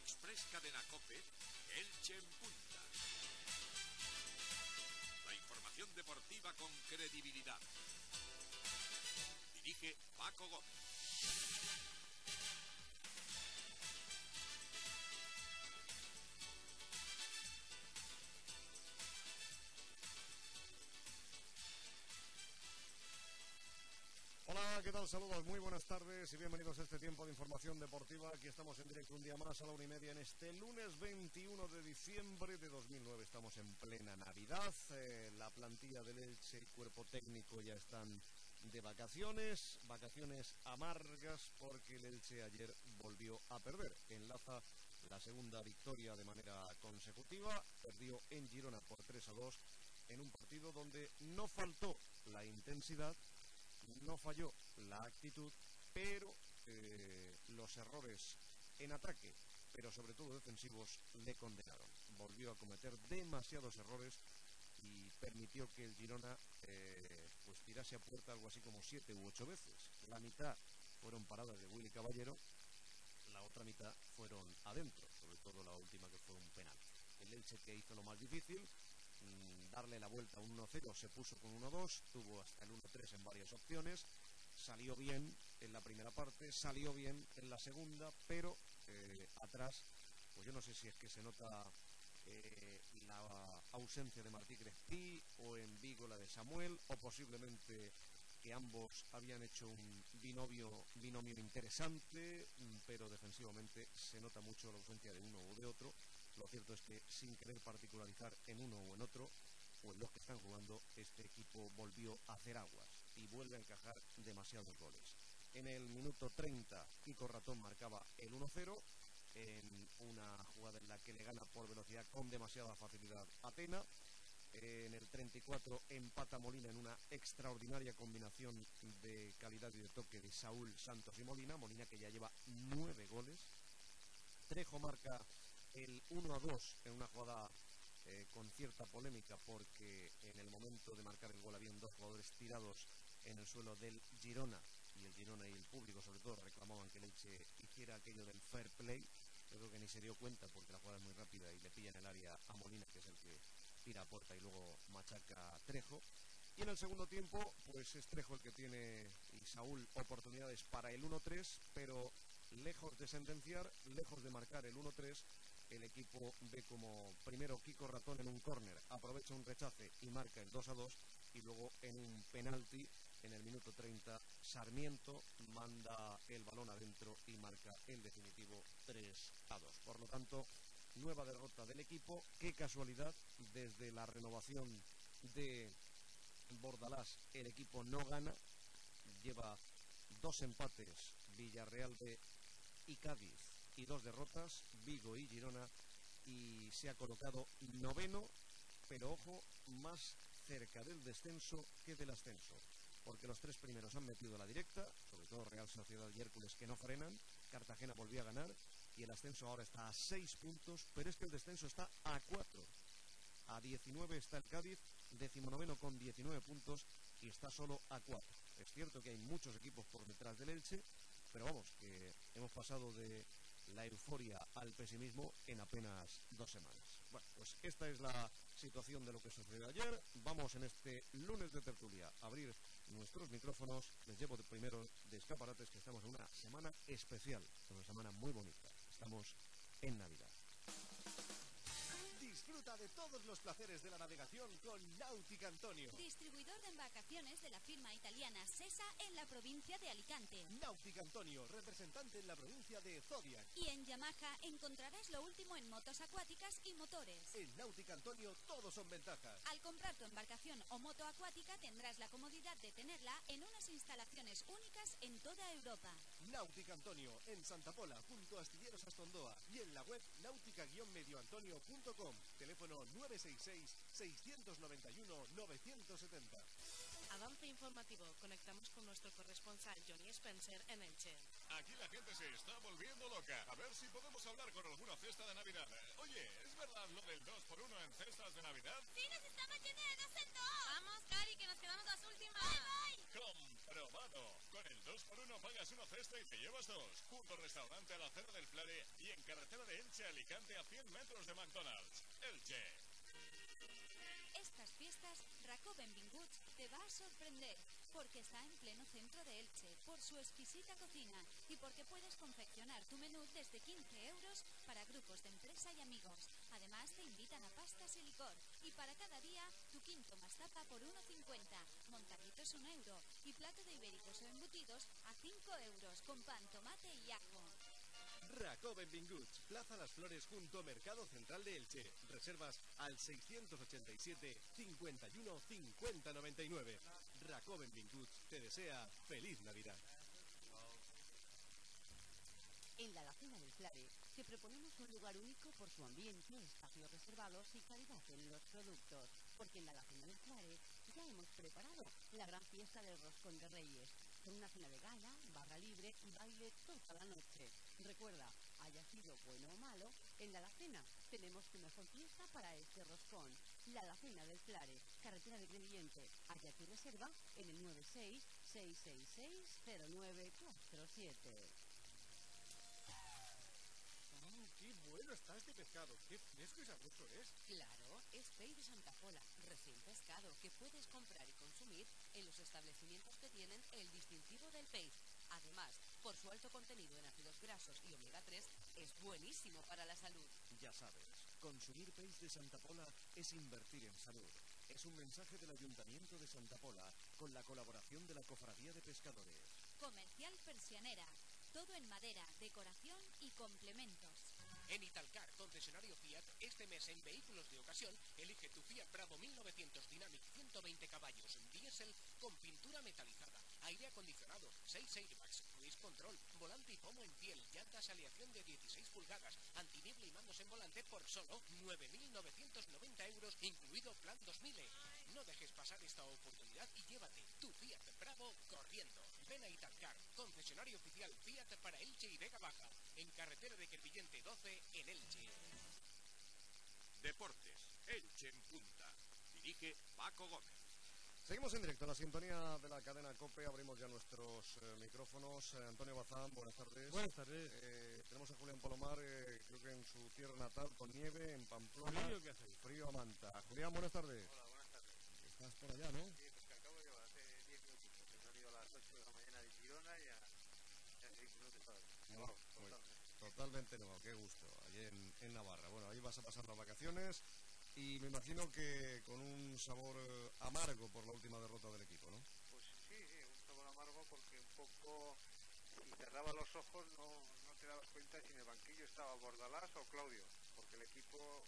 Express Cadena COPE, Elche en punta. La información deportiva con credibilidad. Dirige Paco Gómez. Hola, ¿qué tal? Saludos, muy buenas tardes y bienvenidos a este tiempo de información deportiva. Aquí estamos en directo un día más a la 1:30 en este lunes 21 de diciembre de 2009. Estamos en plena Navidad. La plantilla del Elche, el cuerpo técnico ya están de vacaciones. Vacaciones amargas porque el Elche ayer volvió a perder. Enlaza la segunda victoria de manera consecutiva. Perdió en Girona por 3-2 en un partido donde no faltó la intensidad. No falló la actitud, pero los errores en ataque, pero sobre todo defensivos, le condenaron. Volvió a cometer demasiados errores y permitió que el Girona pues tirase a puerta algo así como 7 u 8 veces. La mitad fueron paradas de Willy Caballero, la otra mitad fueron adentro, sobre todo la última que fue un penal. El Elche, que hizo lo más difícil, darle la vuelta a un 1-0, se puso con 1-2, tuvo hasta el 1-3 en varias opciones, salió bien en la primera parte, salió bien en la segunda, pero atrás, pues yo no sé si es que se nota la ausencia de Martí Crespí, o en Vigo la de Samuel, o posiblemente que ambos habían hecho un binomio interesante, pero defensivamente se nota mucho la ausencia de uno o de otro. Lo cierto es que, sin querer particularizar en uno o en otro, o en los que están jugando, este equipo volvió a hacer aguas y vuelve a encajar demasiados goles. En el minuto 30, Kiko Ratón marcaba el 1-0, en una jugada en la que le gana por velocidad con demasiada facilidad Atena. En el 34 empata Molina en una extraordinaria combinación de calidad y de toque de Saúl, Santos y Molina. Molina, que ya lleva 9 goles. Trejo marca el 1-2 en una jugada con cierta polémica, porque en el momento de marcar el gol habían dos jugadores tirados en el suelo del Girona, y el Girona y el público sobre todo reclamaban que el Elche hiciera aquello del fair play. Yo creo que ni se dio cuenta, porque la jugada es muy rápida y le pilla en el área a Molina, que es el que tira a puerta y luego machaca a Trejo. Y en el segundo tiempo, pues es Trejo el que tiene, y Saúl, oportunidades para el 1-3, pero lejos de sentenciar, lejos de marcar el 1-3, el equipo ve como primero Kiko Ratón en un córner aprovecha un rechace y marca el 2-2, y luego en un penalti en el minuto 30 Sarmiento manda el balón adentro y marca el definitivo 3-2. Por lo tanto, nueva derrota del equipo. Qué casualidad, desde la renovación de Bordalás el equipo no gana, lleva 2 empates Villarreal B y Cádiz, y 2 derrotas Vigo y Girona, y se ha colocado 9º, pero ojo, más cerca del descenso que del ascenso, porque los 3 primeros han metido la directa, sobre todo Real Sociedad y Hércules, que no frenan. Cartagena volvió a ganar y el ascenso ahora está a 6 puntos, pero es que el descenso está a 4. A 19 está el Cádiz, 19º con 19 puntos, y está solo a 4. Es cierto que hay muchos equipos por detrás del Elche, pero vamos, que hemos pasado de la euforia al pesimismo en apenas 2 semanas. Bueno, pues esta es la situación de lo que sucedió ayer. Vamos en este lunes de tertulia a abrir nuestros micrófonos. Les llevo primero de escaparates que estamos en una semana especial, una semana muy bonita. Estamos en Navidad. Disfruta de todos los placeres de la navegación con Náutica Antonio. Distribuidor de embarcaciones de la firma italiana Sesa en la provincia de Alicante. Náutica Antonio, representante en la provincia de Zodiac. Y en Yamaha encontrarás lo último en motos acuáticas y motores. En Náutica Antonio todos son ventajas. Al comprar tu embarcación o moto acuática tendrás la comodidad de tenerla en unas instalaciones únicas en toda Europa. Náutica Antonio, en Santa Pola, junto a Astilleros Astondoa, y en la web náutica-medioantonio.com. Teléfono 966-691-970. Avance informativo. Conectamos con nuestro corresponsal Johnny Spencer en Elche. Aquí la gente se está volviendo loca. A ver si podemos hablar con alguna cesta de Navidad. Oye, ¿es verdad lo del 2x1 en cestas de Navidad? ¡Sí, nos estamos yendo de 2 en 2! Vamos, Cari, que nos quedamos las últimas. ¡Voy! Comprobar regalado. Con el 2x1 pagas una cesta y te llevas dos. Junto al restaurante a la Cera del Flare y en carretera de Elche a Alicante a 100 metros de McDonald's. Elche. Estas fiestas, Racó Benvinguts te va a sorprender, porque está en pleno centro de Elche, por su exquisita cocina y porque puedes confeccionar tu menú desde 15 euros para grupos de empresa y amigos. Además te invitan a pastas y licor, y para cada día, tu quinto más tapa por 1,50, montaditos 1 euro y plato de ibéricos o embutidos a 5 euros con pan, tomate y ajo. Racó Benvinguts, Plaza Las Flores junto a Mercado Central de Elche. Reservas al 687 51 50 99. Racó Benvinguts te desea feliz Navidad. En la Alacena del Flare te proponemos un lugar único por su ambiente, espacios reservados y calidad en los productos. Porque en la Alacena del Flare ya hemos preparado la gran fiesta del Roscón de Reyes, con una cena de gala, barra libre y baile toda la noche. Recuerda, haya sido bueno o malo, en la Alacena tenemos tu mejor fiesta para este roscón. La Alacena del Flare, carretera de Crevillente. Haya tu reserva en el 96 666 0947. ¡Qué bueno está este pescado! ¡Qué fresco y sabroso es! Claro, es peix de Santa Pola, recién pescado, que puedes comprar y consumir en los establecimientos que tienen el distintivo del peix. Además, por su alto contenido en ácidos grasos y omega 3, es buenísimo para la salud. Ya sabes, consumir peix de Santa Pola es invertir en salud. Es un mensaje del Ayuntamiento de Santa Pola con la colaboración de la Cofradía de Pescadores. Comercial Persianera, todo en madera, decoración y complementos. En Italcar, concesionario Fiat, este mes en vehículos de ocasión, elige tu Fiat Bravo 1900 Dynamic 120 caballos, diésel con pintura metalizada, aire acondicionado, 6 airbags, cruise control, volante y pomo en piel, llantas aleación de 16 pulgadas, antiniebla y mandos en volante por solo 9.990 euros, incluido plan 2000. No dejes pasar esta oportunidad y llévate tu Fiat Bravo corriendo. Ven a Italcar, concesionario oficial Fiat para Elche y Vega Baja, en carretera de Crevillente 12 en Elche. Deportes, Elche en punta. Dirige Paco Gómez. Seguimos en directo, en la sintonía de la cadena COPE. Abrimos ya nuestros micrófonos. Antonio Bazán, buenas tardes. Buenas tardes. Tenemos a Julián Palomar, creo que en su tierra natal, con nieve, en Pamplona. ¿Frío qué hacéis? Frío a manta. Julián, buenas tardes. Hola, buenas tardes. Estás por allá, ¿no? Sí, pues que acabo de llegar hace 10 minutitos. He salido a las 8 de la mañana de Girona y a 6 minutos para aquí. Totalmente nuevo, qué gusto. Allí en Navarra. Bueno, ahí vas a pasar las vacaciones y me imagino que con un sabor amargo por la última derrota del equipo, ¿no? Pues sí, un sabor amargo porque un poco, si cerraba los ojos no te dabas cuenta si en el banquillo estaba Bordalás o Claudio, porque el equipo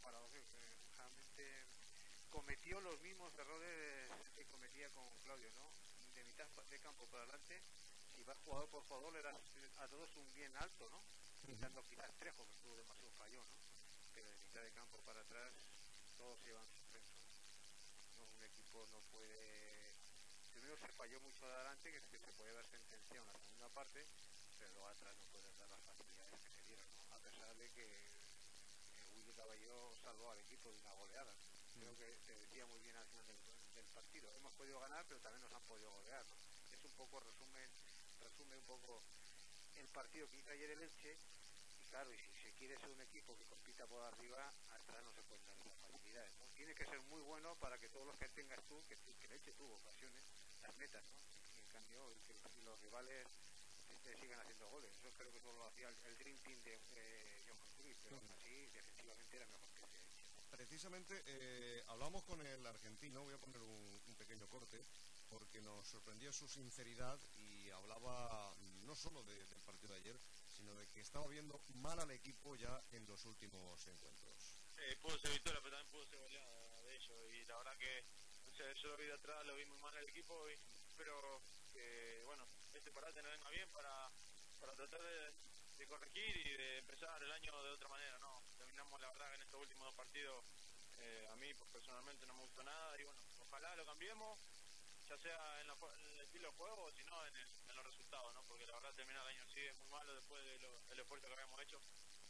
paradójicamente cometió los mismos errores que cometía con Claudio, ¿no? De mitad de campo para adelante, si vas jugador por jugador le das a todos un bien alto, ¿no? Quitando quizás Trejo, que estuvo demasiado fallón, ¿no? Pero de mitad de campo para atrás todos se llevan suspenso, ¿no? Un equipo no puede... Primero se falló mucho adelante, que es que se puede dar sentencia en la segunda parte, pero luego atrás no puedes dar las facilidades que se dieron, ¿no? A pesar de que Willy Caballero salvó al equipo de una goleada. Creo que se decía muy bien al final del partido. Hemos podido ganar, pero también nos han podido golear, ¿no? Es un poco resume un poco el partido que hizo ayer el Elche. Y claro, y si se quiere ser un equipo que compita por arriba, atrás no se pueden dar esas facilidades, ¿no? Tiene que ser muy bueno para que todos los que tengas tú, que el Elche tuvo ocasiones, las metas, ¿no? Y en cambio, que los rivales sigan haciendo goles. Eso creo que todo lo hacía el Dream Team de Johan Cruyff, pero aún así, defensivamente era mejor que ese Elche. Precisamente hablamos con el argentino, voy a poner un pequeño corte, porque nos sorprendió su sinceridad y hablaba no solo del partido de ayer, sino de que estaba viendo mal al equipo ya en los últimos encuentros. Pudo ser victoria, pero también pudo ser goleada de ellos, y la verdad que yo lo vi de atrás, lo vi muy mal al equipo, y espero que bueno, este parate nos venga bien para tratar de corregir y de empezar el año de otra manera, ¿no? Terminamos la verdad que en estos últimos dos partidos a mí pues, personalmente no me gustó nada, y bueno, ojalá lo cambiemos, ya sea en el estilo de juego o si no en los resultados, ¿no? Porque la verdad terminar el año así es muy malo después del esfuerzo que habíamos hecho.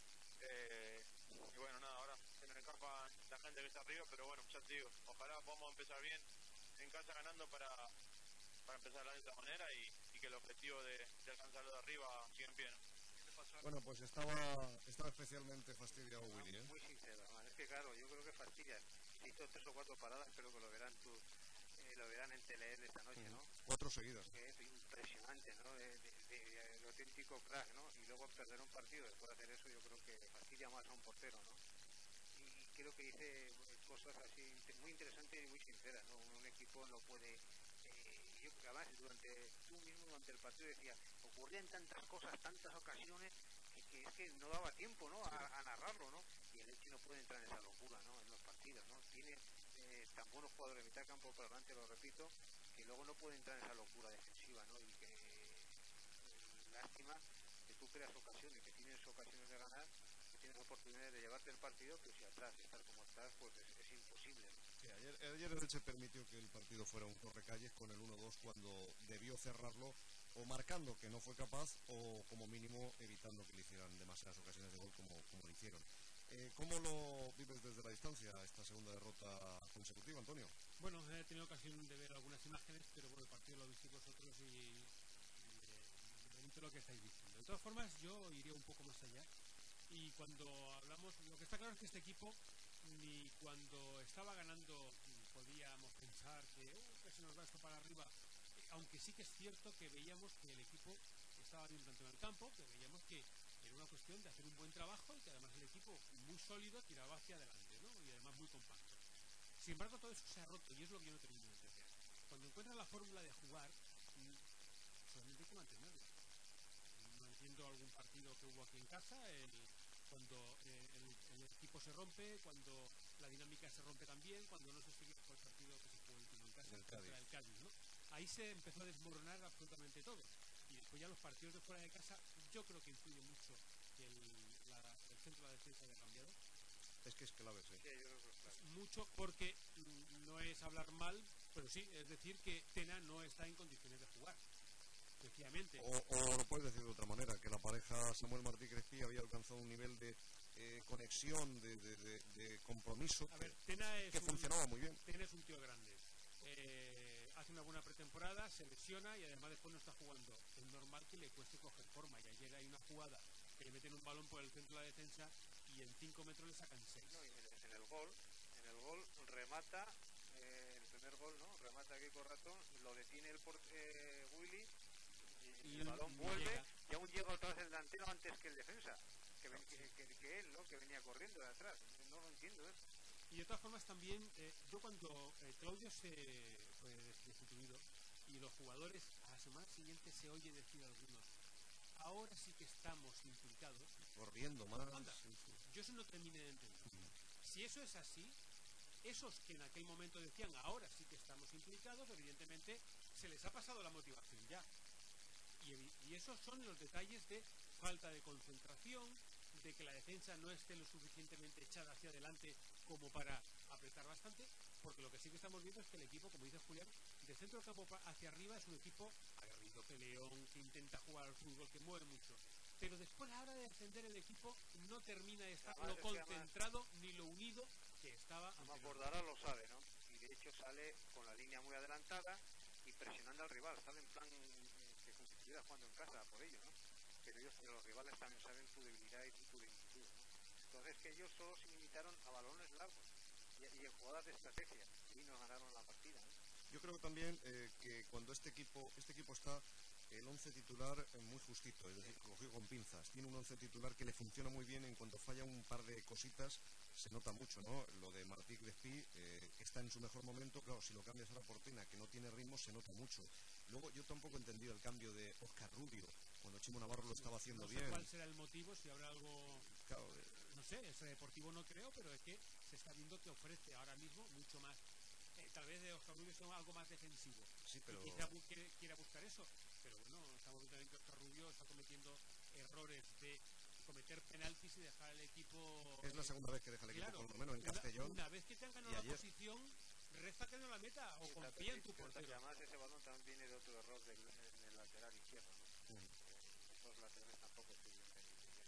Y bueno, nada, ahora se nos escapa la gente que está arriba, pero bueno, ya te digo, ojalá podamos empezar bien en casa ganando para empezar de esta manera y que el objetivo de alcanzarlo de arriba siga en pie, ¿no? Bueno, pues estaba especialmente fastidiado Willy, ¿eh? Muy sincero, además, es que claro, yo creo que fastidia. Si hizo 3 o 4 paradas, espero que lo verán lo verán en Tele esta noche, ¿no? 4 seguidas. Que es impresionante, ¿no? De auténtico crack, ¿no? Y luego perder un partido después de hacer eso, yo creo que fastidia más a un portero, ¿no? Y creo que dice cosas así muy interesantes y muy sinceras, ¿no? Un equipo no puede... yo además tú mismo durante el partido decías, ocurrían tantas cosas, tantas ocasiones, que es que no daba tiempo, ¿no? A narrarlo, ¿no? Y el Elche no puede entrar en esa locura, ¿no? En los partidos, ¿no? Tiene tan buenos jugadores de mitad de campo por delante, lo repito, que luego no puede entrar en esa locura defensiva, ¿no? Y que lástima que tú creas ocasiones, que tienes ocasiones de ganar, que tienes oportunidades de llevarte el partido, pero si atrás estar como estás, pues es imposible, ¿no? Sí, ayer el Elche permitió que el partido fuera un correcalles con el 1-2 cuando debió cerrarlo, o marcando que no fue capaz, o como mínimo evitando que le hicieran demasiadas ocasiones de gol como lo hicieron. ¿Cómo lo vives desde la distancia esta segunda derrota consecutiva, Antonio? Bueno, he tenido ocasión de ver algunas imágenes, pero bueno, el partido lo visteis vosotros y me remito lo que estáis diciendo. De todas formas, yo iría un poco más allá. Y cuando hablamos, lo que está claro es que este equipo, ni cuando estaba ganando podíamos pensar que se nos va esto para arriba, aunque sí que es cierto que veíamos que el equipo estaba bien planteado en el campo, que veíamos que era una cuestión de hacer un buen trabajo y que además el equipo muy sólido tiraba hacia adelante, ¿no? Y además muy compacto. Sin embargo, todo eso se ha roto y es lo que yo no termino de entender. Cuando encuentras la fórmula de jugar, solamente hay que mantenerla. No entiendo algún partido que hubo aquí en casa, cuando el equipo se rompe, cuando la dinámica se rompe también, cuando no se sigue con el partido que se jugó el último en casa, el Cádiz, ¿no? Ahí se empezó a desmoronar absolutamente todo. Y después ya los partidos de fuera de casa, yo creo que influye mucho que el centro de la defensa haya cambiado. Es que es clave, sí. Sí, yo creo que es clave. Mucho porque no es hablar mal, pero sí, es decir que Tena no está en condiciones de jugar. Efectivamente. O lo puedes decir de otra manera, que la pareja Samuel Martí Crespi había alcanzado un nivel de conexión, de compromiso, a ver, Tena que funcionaba muy bien. Tena es un tío grande. Hace una buena pretemporada, se lesiona y además después no está jugando. Es normal que le cueste coger forma. Y ayer hay una jugada que le meten un balón por el centro de la defensa y en 5 metros le sacan 6. No, y en el gol remata, el primer gol, ¿no? Remata aquí con ratón, lo detiene Willy y el balón vuelve y aún llega otra vez el delantero antes que el defensa, que él, ¿no? Que venía corriendo de atrás. No lo entiendo eso. Y de todas formas también, yo cuando Claudio se fue destituido y los jugadores a la semana siguiente se oye decir a algunos, ahora sí que estamos implicados. Corriendo más. Anda, sí. Yo eso no terminé de entender. Si eso es así, esos que en aquel momento decían, ahora sí que estamos implicados, evidentemente se les ha pasado la motivación ya. Y esos son los detalles de falta de concentración, de que la defensa no esté lo suficientemente echada hacia adelante como para apretar bastante, porque lo que sí que estamos viendo es que el equipo, como dice Julián, de centro del campo hacia arriba es un equipo aguerrido, peleón, que intenta jugar al fútbol, que mueve mucho. Pero después a la hora de defender el equipo no termina de estar lo concentrado ni lo unido que estaba. Además Bordalás lo sabe, ¿no? Y de hecho sale con la línea muy adelantada y presionando al rival, sale en plan que como si estuviera jugando en casa por ello, ¿no? Pero los rivales también saben tu debilidad y tu inquietud, ¿no? Entonces que ellos solo se limitaron a balones largos y en jugadas de estrategia y nos ganaron la partida, ¿no? Yo creo también que cuando este equipo está el 11 titular muy justito, es decir, cogido con pinzas. Tiene un 11 titular que le funciona muy bien. En cuanto falla un par de cositas se nota mucho, ¿no? Lo de Martí Crespi, que está en su mejor momento, claro, si lo cambias ahora por Tena, que no tiene ritmo, se nota mucho. Luego yo tampoco he entendido el cambio de Óscar Rubio, cuando Chimo Navarro lo estaba haciendo bien. No sé cuál será el motivo, si habrá algo... Claro, no sé, ese deportivo no creo, pero es que se está viendo que ofrece ahora mismo mucho más. Tal vez de Óscar Rubio sea algo más defensivo. Sí, pero... Y quizá quiera buscar eso. Pero bueno, estamos viendo también que Óscar Rubio está cometiendo errores de cometer penaltis y dejar al equipo... Es la segunda vez que deja el equipo, claro, por lo menos en Castellón. Una vez que te han ganado la posición, reza que no la meta o confía en tu portero. Y además ese balón también viene de otro error en el lateral izquierdo, ¿no? Esos laterales tampoco estuvieron bien.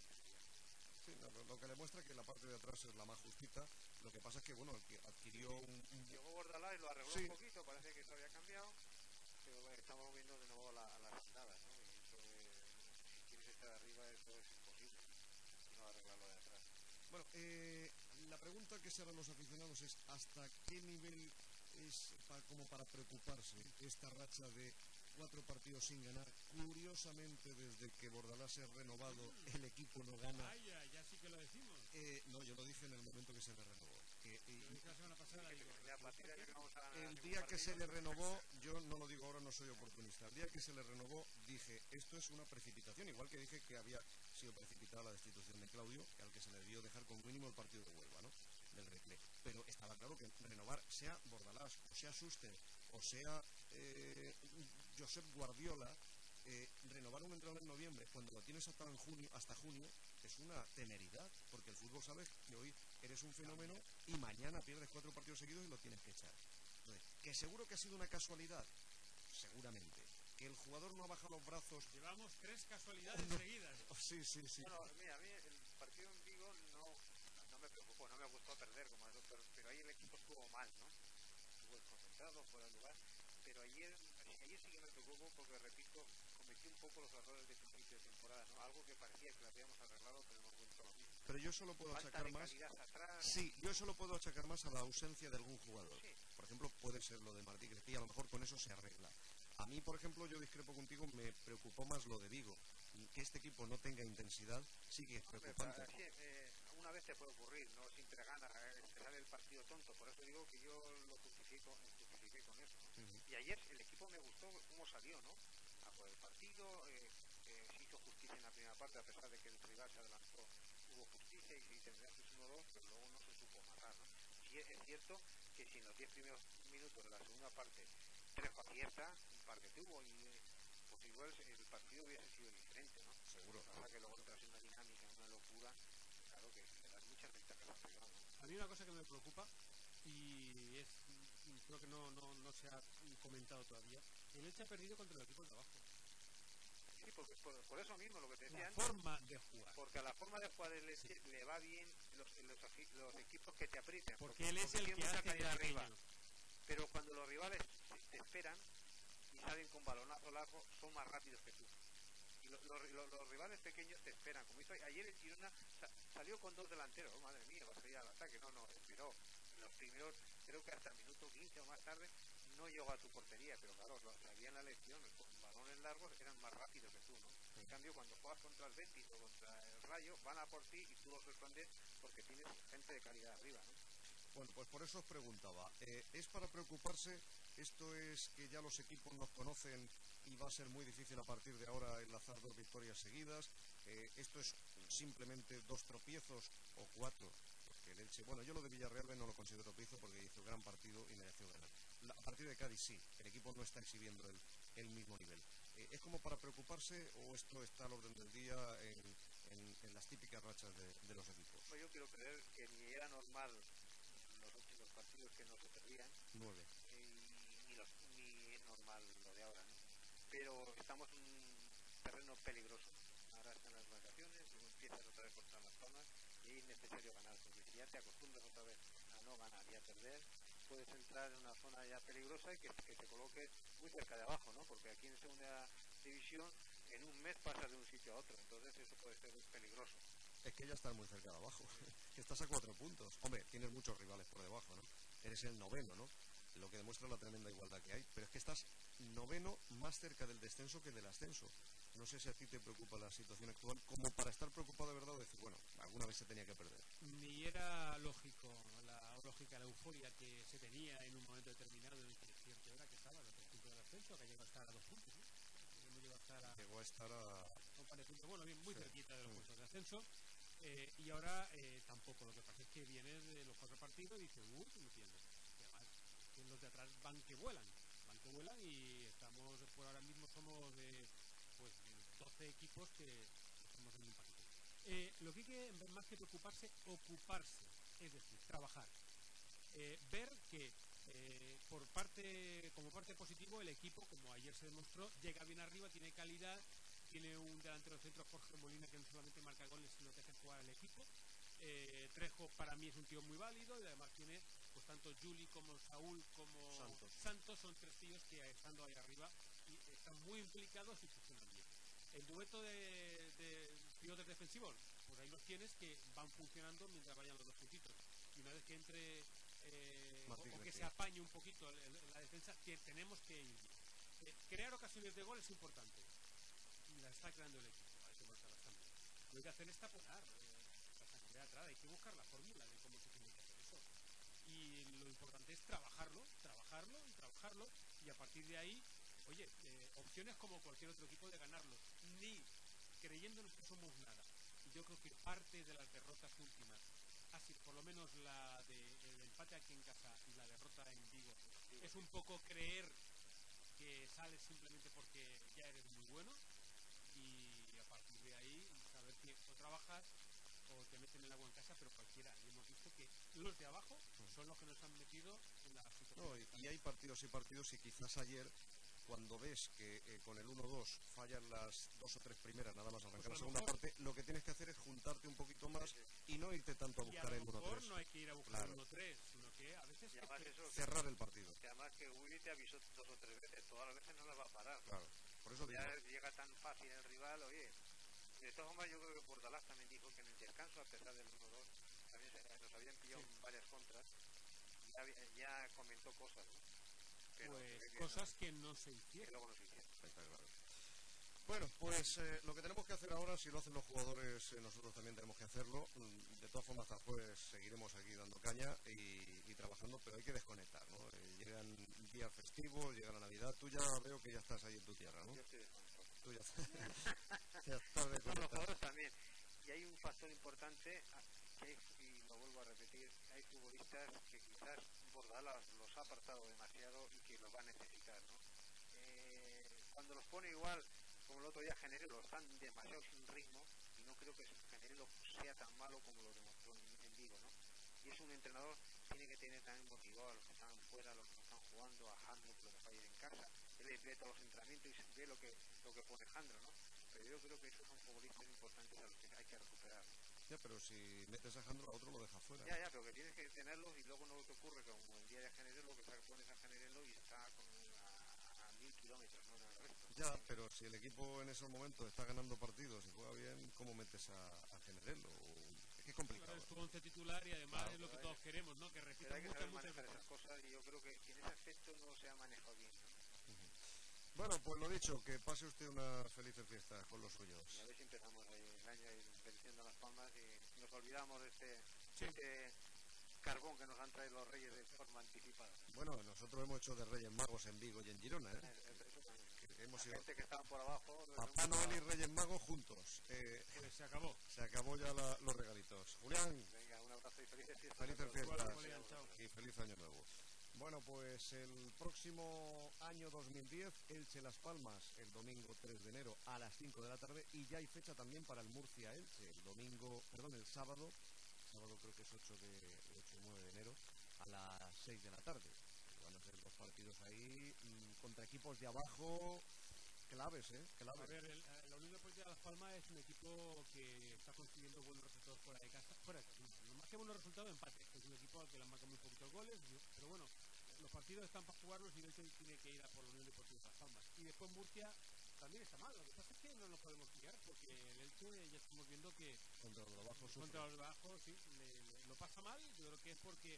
Sí, lo que le muestra que la parte de atrás es la más justita. Lo que pasa es que, bueno, el que adquirió Llegó Bordalás y lo arregló un poquito, parece que se había cambiado. pero estamos viendo de nuevo a las andadas, ¿no? Y eso, si quieres estar arriba, eso es imposible, si no arreglarlo de atrás. Bueno, la pregunta que se harán los aficionados es ¿hasta qué nivel es como para preocuparse esta racha de 4 partidos sin ganar? Curiosamente, desde que Bordalás se ha renovado, el equipo no gana. Vaya, ya sí que lo decimos. No, yo lo dije en el momento que se le renovó. La semana pasada digo, el día que se le renovó, yo no lo digo ahora, no soy oportunista. El día que se le renovó, dije, esto es una precipitación. Igual que dije que había sido precipitada la destitución de Claudio, al que se le debió dejar como mínimo el partido de Huelva, ¿no? Del Reclé. Pero estaba claro que renovar, sea Bordalás, o sea Schuster, o sea Josep Guardiola, renovar un entrenador en noviembre cuando lo tienes hasta junio es una temeridad, porque el fútbol sabe que hoy eres un fenómeno y mañana pierdes 4 partidos seguidos y lo tienes que echar. Entonces, que seguro que ha sido una casualidad, seguramente. Que el jugador no ha bajado los brazos. Llevamos 3 casualidades seguidas. Sí. Bueno, mira, a mí el partido en Vigo no me preocupó, no me gustó perder, pero ahí el equipo estuvo mal, ¿no? Estuvo desconcentrado, fuera de lugar. Pero ayer sí que me preocupó porque, repito, cometí un poco los errores de principio de temporada, ¿no? Algo que parecía que lo habíamos arreglado, pero hemos vuelto a lo mismo. Pero yo solo puedo achacar más. Sí, yo solo puedo achacar más a la ausencia de algún jugador. Sí. Por ejemplo, puede ser lo de Martí Crespí, a lo mejor con eso se arregla. A mí, por ejemplo, yo discrepo contigo, me preocupó más lo de Vigo. Que este equipo no tenga intensidad sí que es preocupante. Una vez te puede ocurrir, no siempre gana, te sale el partido tonto, por eso digo que yo lo justifiqué con eso, ¿no? Y ayer el equipo me gustó cómo salió, ¿no? A por el partido, se hizo justicia en la primera parte, a pesar de que el rival se adelantó, hubo justicia y se tendría que 1-2, pero luego no se supo matar, ¿no? Sí es cierto que si en los 10 primeros minutos de la segunda parte Trejo acierta, un par que tuvo, y pues igual el partido hubiese sido diferente, ¿no? Seguro. Pasa que luego entras en una dinámica, una locura, claro que le das muchas ventajas al rival, ¿no? A mí una cosa que me preocupa, y creo que no se ha comentado todavía, el Elche ha perdido contra el equipo de abajo. Sí, porque por eso mismo lo que te decía la antes, forma de jugar. Porque a la forma de jugar del Elche le va bien los equipos que te aprietan. Porque él es el que hace de arriba. Pero cuando los rivales te esperan y salen con balonazo largo, son más rápidos que tú. Y los rivales pequeños te esperan. Como hizo ayer el Girona, salió con 2 delanteros. Oh, madre mía, va a salir al ataque. No, esperó. Los primeros, creo que hasta el minuto 15 o más tarde, no llegó a tu portería. Pero claro, sabían la lección. Los balones largos eran más rápidos que tú, ¿no? En cambio, cuando juegas contra el Betis o contra el Rayo, van a por ti y tú los respondes porque tienes gente de calidad arriba, ¿no? Bueno, pues por eso os preguntaba, ¿es para preocuparse? ¿Esto es que ya los equipos nos conocen y va a ser muy difícil a partir de ahora enlazar 2 victorias seguidas? ¿Esto es simplemente 2 tropiezos o 4? Porque el Elche, bueno, yo lo de Villarreal no lo considero tropiezo porque hizo gran partido y mereció ganar. A partir de Cádiz sí, el equipo no está exhibiendo el mismo nivel. ¿Es como para preocuparse o esto está al orden del día en las típicas rachas de los equipos? Pues yo quiero creer que ni era normal los últimos partidos que no se perdían 9 ni es normal lo de ahora, ¿no? Pero estamos en un terreno peligroso. Ahora están las vacaciones, luego empiezas otra vez contra las palmas y es necesario ganar, porque si ya te acostumbras otra vez a no ganar y a perder, puedes entrar en una zona ya peligrosa y que te coloques muy cerca de abajo, ¿no? Porque aquí en segunda división en un mes pasas de un sitio a otro, entonces eso puede ser peligroso. Es que ya estás muy cerca de abajo, estás a 4 puntos. Hombre, tienes muchos rivales por debajo, ¿no? Eres el 9º, ¿no? Lo que demuestra la tremenda igualdad que hay. Pero es que estás 9º más cerca del descenso que del ascenso. No sé si a ti te preocupa la situación actual como para estar preocupado de verdad o decir, bueno, alguna vez se tenía que perder. Ni era lógica la euforia que se tenía en un momento determinado en el que cierto era que estaba a 3 puntos del ascenso, que llegó a estar a 2 puntos, ¿no? Llegó a estar a... Bueno, bien, muy cerquita de los puestos de ascenso. Y ahora tampoco. Lo que pasa es que viene de los 4 partidos y dice, ¿me entiendes? Y además, los de atrás van que vuelan y estamos, por ahora mismo somos de 12 equipos que estamos en un partido. Lo que hay que ver más que preocuparse, ocuparse, es decir, trabajar. Ver que como parte positivo el equipo, como ayer se demostró, llega bien arriba, tiene calidad, tiene un delantero centro, Jorge Molina, que no solamente marca goles sino que hace jugar al equipo. Trejo para mí es un tío muy válido y además tiene pues tanto Juli como Saúl como Santos son tres tíos que estando ahí arriba y están muy implicados y funcionan bien. El dueto de pivotes defensivos, pues ahí los tienes que van funcionando mientras vayan los dos puntitos. Y una vez que entre o que se apañe un poquito la defensa, que tenemos que ir bien. Crear ocasiones de gol es importante. Y la está creando el equipo, hay que marcarlas también. Lo que hay que hacer es taponar la sangre atrás, hay que buscar la fórmula de cómo se tiene que hacer eso. Y lo importante es trabajarlo, y a partir de ahí, oye, opciones como cualquier otro equipo de ganarlo, ni creyéndonos que somos nada. Y yo creo que parte de las derrotas últimas, así por lo menos el empate aquí en casa y la derrota en Vigo, es un poco creer que sales simplemente porque ya eres muy bueno, y a partir de ahí saber que o trabajas o te meten el agua en casa, pero cualquiera. Y hemos visto que los de abajo son los que nos han metido en la situación. No, y hay partidos y quizás ayer, cuando ves que con el 1-2 fallan las 2 o 3 primeras, nada más arrancar la segunda parte, lo que tienes que hacer es juntarte un poquito más y no irte tanto a buscar el 1-3. Y a lo mejor no hay que ir a buscar el 1-3, sino que a veces cerrar el partido. Que además que Willy te avisó 2 o 3 veces, todas las veces no las va a parar. Claro, por eso ya llega tan fácil el rival, oye. De todas formas, yo creo que Bordalás también dijo que en el descanso, a pesar del 1-2, también nos habían pillado varias contras. Ya comentó cosas, ¿no? Pero pues cosas que no se hicieron. Que luego no se hicieron. Está claro. Bueno, pues lo que tenemos que hacer ahora, si lo hacen los jugadores, nosotros también tenemos que hacerlo. De todas formas, hasta el jueves seguiremos aquí dando caña y trabajando, pero hay que desconectar, ¿no? Llegan días festivos, llega la Navidad. Tú ya veo que ya estás ahí en tu tierra, ¿no? Yo estoy desconectado. Tú ya estás desconectado. Los jugadores también. Y hay un factor importante, y lo vuelvo a repetir, hay futbolistas que quizás Bordalás los ha apartado demasiado y que los va a necesitar, ¿no? Cuando los pone igual, como el otro día Generelo, están demasiado sin ritmo, y no creo que Generelo sea tan malo como lo demostró en Vigo, ¿no? Y es un entrenador, tiene que tener también motivado a los que están fuera, a los que no están jugando, a Jandro, que lo deja ir en casa. Él ve todos los entrenamientos y ve lo que pone Jandro, ¿no? Pero yo creo que esos son futbolistas importantes a los que hay que recuperar. Ya, pero si metes a Jandro, a otro lo dejas fuera. Ya, pero que tienes que tenerlos, y luego no te ocurre que como el día de Generelo, que pones a Generelo y está a 1000 kilómetros, ¿no? Del resto. Ya, pero si el equipo en esos momentos está ganando partidos y juega bien, ¿cómo metes a Generelo? Es que es complicado. Es tu 11 titular y además es lo que todos queremos, ¿no? Que repitan muchas veces esas cosas, y yo creo que en ese aspecto no se ha manejado bien, ¿no? Bueno, pues lo dicho, que pase usted unas felices fiestas con los suyos. Y a ver si empezamos el año bendiciendo las palmas y nos olvidamos de este carbón que nos han traído los Reyes de forma anticipada. Bueno, nosotros hemos hecho de Reyes Magos en Vigo y en Girona, ¿eh? Eso también. Hemos sido gente que estaban por abajo. Papá Noel y Reyes Magos juntos. Pues se acabó. Se acabó ya los regalitos. Julián. Venga, un abrazo y felices fiestas. Felices fiestas. Julián, chao. Y feliz año nuevo. Bueno, pues el próximo año 2010, Elche Las Palmas, el domingo 3 de enero a las 5 de la tarde, y ya hay fecha también para el Murcia-Elche, el sábado creo que es 8 y 9 de enero, a las 6 de la tarde. Van a ser dos partidos ahí contra equipos de abajo, claves, claves. A ver, la Unión Deportiva de Las Palmas es un equipo que está consiguiendo buenos resultados fuera de casa. No más que buenos resultados, empate. Es un equipo al que le han marcado muy poquitos goles, pero bueno, los partidos están para jugarlos y el Elche tiene que ir a por la Unión Deportiva de Las Palmas. Y después Murcia también está mal. Lo que pasa es que no nos podemos fiar, porque el Elche ya estamos viendo que contra los bajos sí, lo pasa mal. Yo creo que es porque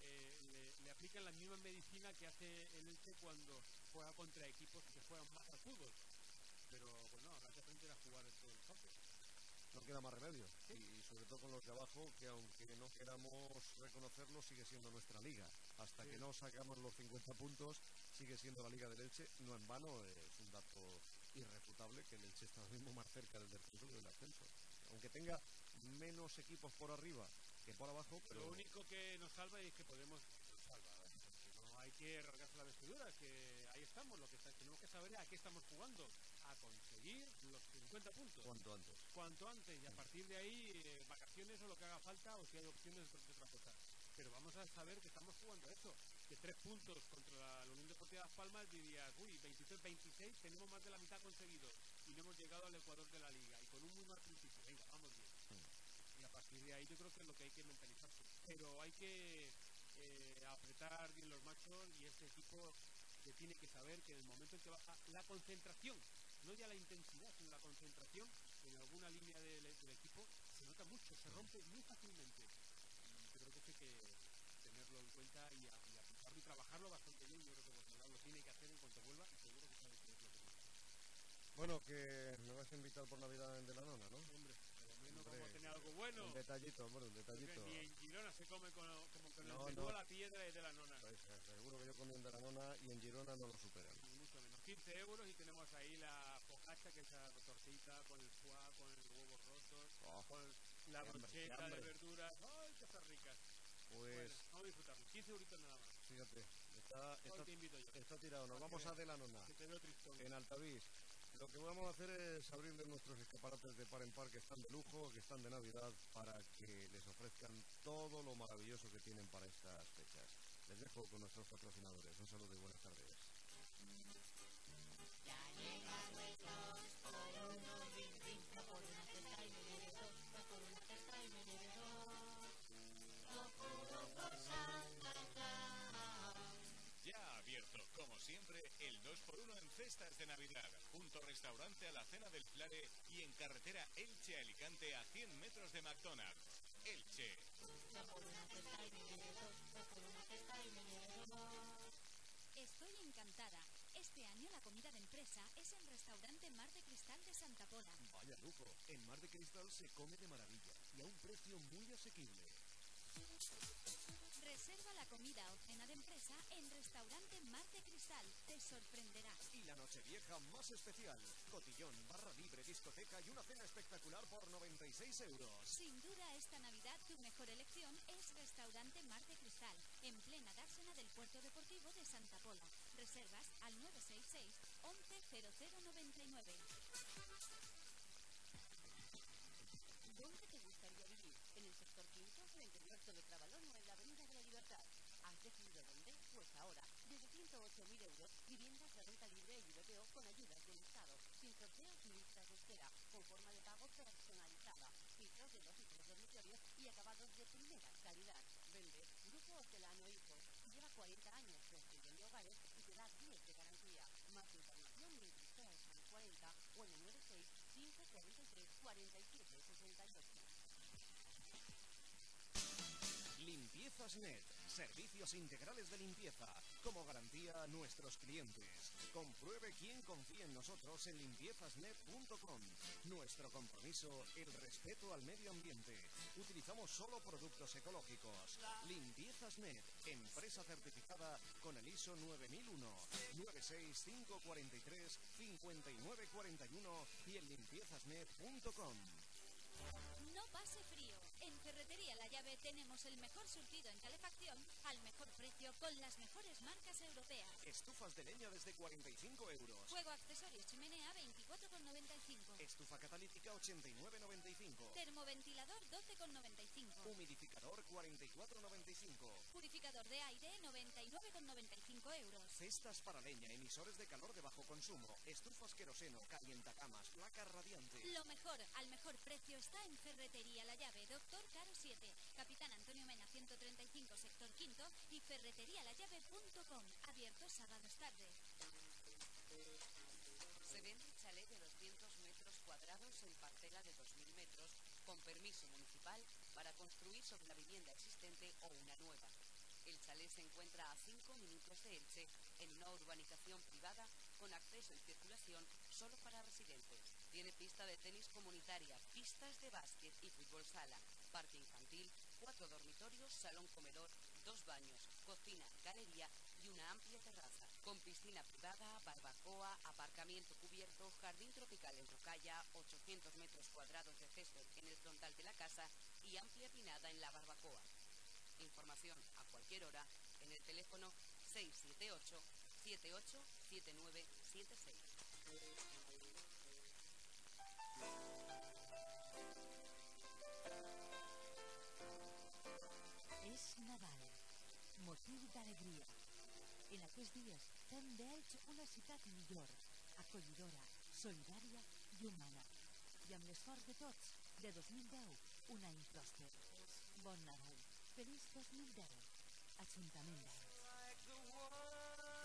le aplican la misma medicina que hace el Elche cuando juega contra equipos que juegan más al fútbol. Pero bueno, habrá que aprender a jugar en todos los campos. No queda más remedio. ¿Sí? Y sobre todo con los de abajo, que aunque no queramos reconocerlo, sigue siendo nuestra liga. Hasta que no sacamos los 50 puntos, sigue siendo la liga del Elche. No en vano, es un dato irrefutable que el Elche está ahora mismo más cerca del descenso que del ascenso. Aunque tenga menos equipos por arriba que por abajo, pero... Lo único que nos salva es que podemos salvar. No hay que rasgarse la vestidura, que ahí estamos. Lo que tenemos que saber es a qué estamos jugando. A conseguir los 50 puntos. Cuanto antes. Y a partir de ahí, vacaciones o lo que haga falta, o si hay opciones de otra cosa. Pero vamos a saber que estamos jugando eso. Que 3 puntos contra la Unión Deportiva de Las Palmas dirías, 23-26, tenemos más de la mitad conseguidos. Y no hemos llegado al ecuador de la liga. Y con un muy mal principio. Venga, vamos bien. Y a partir de ahí yo creo que es lo que hay que mentalizarse. Pero hay que apretar bien los machos, y este equipo que tiene que saber que en el momento en que baja la concentración, no ya la intensidad, sino la concentración en alguna línea del equipo, se nota mucho, se rompe muy fácilmente. Y yo creo que esto hay que tenerlo en cuenta y aplicarlo y trabajarlo bastante bien. Yo creo que Bosnarán lo tiene que hacer en cuanto vuelva, y seguro que sabe qué es lo que tiene que hacer. Bueno, que me vas a invitar por Navidad en De la Nona, ¿no? Hombre, por lo menos vamos a tener algo bueno. Un detallito, hombre, un detallito. Porque ni en Girona se come como con No, el menú no. a la piedra y De la Nona. Pues, seguro que yo comí en De la Nona y en Girona no lo superan. Ni mucho menos. 15 euros y tenemos ahí la focaccia, que es esa tortita con el foie, con los huevos rotos, con la brocheta de verduras. ¡Ay, qué están ricas! Pues bueno, vamos a disfrutarlo. 15 euritos nada más. fíjate, Hoy te invito yo. está tirado. Nos vamos a De la Nona, Que te veo tristón. en Altavís. Lo que vamos a hacer es abrirle nuestros escaparates de par en par, que están de lujo, que están de Navidad, para que les ofrezcan todo lo maravilloso que tienen para estas fechas. Les dejo con nuestros patrocinadores. Un saludo y buenas tardes. Ya ha llegado el 2x1, rin, rin, no por una cesta y me lleve dos, no por una cesta y me lleve dos. Lo juro por Santa Claus. Ya ha abierto, como siempre, el 2x1 en cestas de Navidad, junto restaurante a la Cena del Flare y en carretera Elche a Alicante a 100 metros de McDonald's. Elche. No por una cesta y me lleve dos, no por una cesta y me lleve dos. Estoy encantada. Este año la comida de empresa es en restaurante Mar de Cristal de Santa Pola. Vaya lujo, en Mar de Cristal se come de maravilla y a un precio muy asequible. Reserva la comida o cena de empresa en restaurante Mar de Cristal. Te sorprenderás. Y la nochevieja más especial, cotillón, barra libre, discoteca y una cena espectacular por 96 euros. Sin duda, esta Navidad tu mejor elección es restaurante Mar de Cristal, en plena dársena del Puerto Deportivo de Santa Pola. Reservas al 966 11 0099. ¿Dónde te gustaría vivir? ¿En el sector quinto, frente al puerto de Trabalón o en la Avenida de la Libertad? ¿Has decidido dónde? Pues ahora, desde 108.000 euros, viviendas de renta libre y VPO con ayudas del Estado, sin sorteos ni listas de espera, con forma de pago personalizada, pisos de 2 y 3 dormitorios y acabados de primera calidad. Vende Grupo Hortelano Hijos. Lleva 40 años construyendo hogares y te da 10 de garantía. Más información en Cristóbal San 40 o en el 96 543 47 68. Limpiezas Net, servicios integrales de limpieza, como garantía a nuestros clientes. Compruebe quién confía en nosotros en limpiezasnet.com. Nuestro compromiso, el respeto al medio ambiente. Utilizamos solo productos ecológicos. Limpiezas Net, empresa certificada con el ISO 9001, 96543 5941 y en limpiezasnet.com. No pase frío. En Ferretería La Llave tenemos el mejor surtido en calefacción al mejor precio con las mejores marcas europeas. Estufas de leña desde 45 euros. Fuego accesorios chimenea 24,95. Estufa catalítica 89,95. Termoventilador 12,95. Humidificador 44,95. Purificador de aire 99,95 euros. Cestas para leña, emisores de calor de bajo consumo, estufas queroseno, calientacamas, placas radiantes. Lo mejor al mejor precio está en Ferretería La Llave, Doctor Caro 7, Capitán Antonio Mena 135, sector quinto y ferreterialallave.com. Abierto sábados tarde. Se vende un chalet de 200 metros cuadrados en parcela de 2.000 metros con permiso municipal para construir sobre la vivienda existente o una nueva. El chalet se encuentra a 5 minutos de Elche, en una urbanización privada con acceso y circulación solo para residentes. Tiene pista de tenis comunitaria, pistas de básquet y fútbol sala, parque infantil, 4 dormitorios, salón comedor, 2 baños, cocina, galería y una amplia terraza. Con piscina privada, barbacoa, aparcamiento cubierto, jardín tropical en rocalla, 800 metros cuadrados de césped en el frontal de la casa y amplia pinada en la barbacoa. Información a cualquier hora en el teléfono 678 787976. És Nadal, motiu d'alegria. En aquests dies fem d'Elx una ciutat millor, acollidora, solidària i humana. I amb l'esforç de tots, de 2010, un any pròsper. Bon Nadal. Feliç 2010. Ajuntament d'Elx.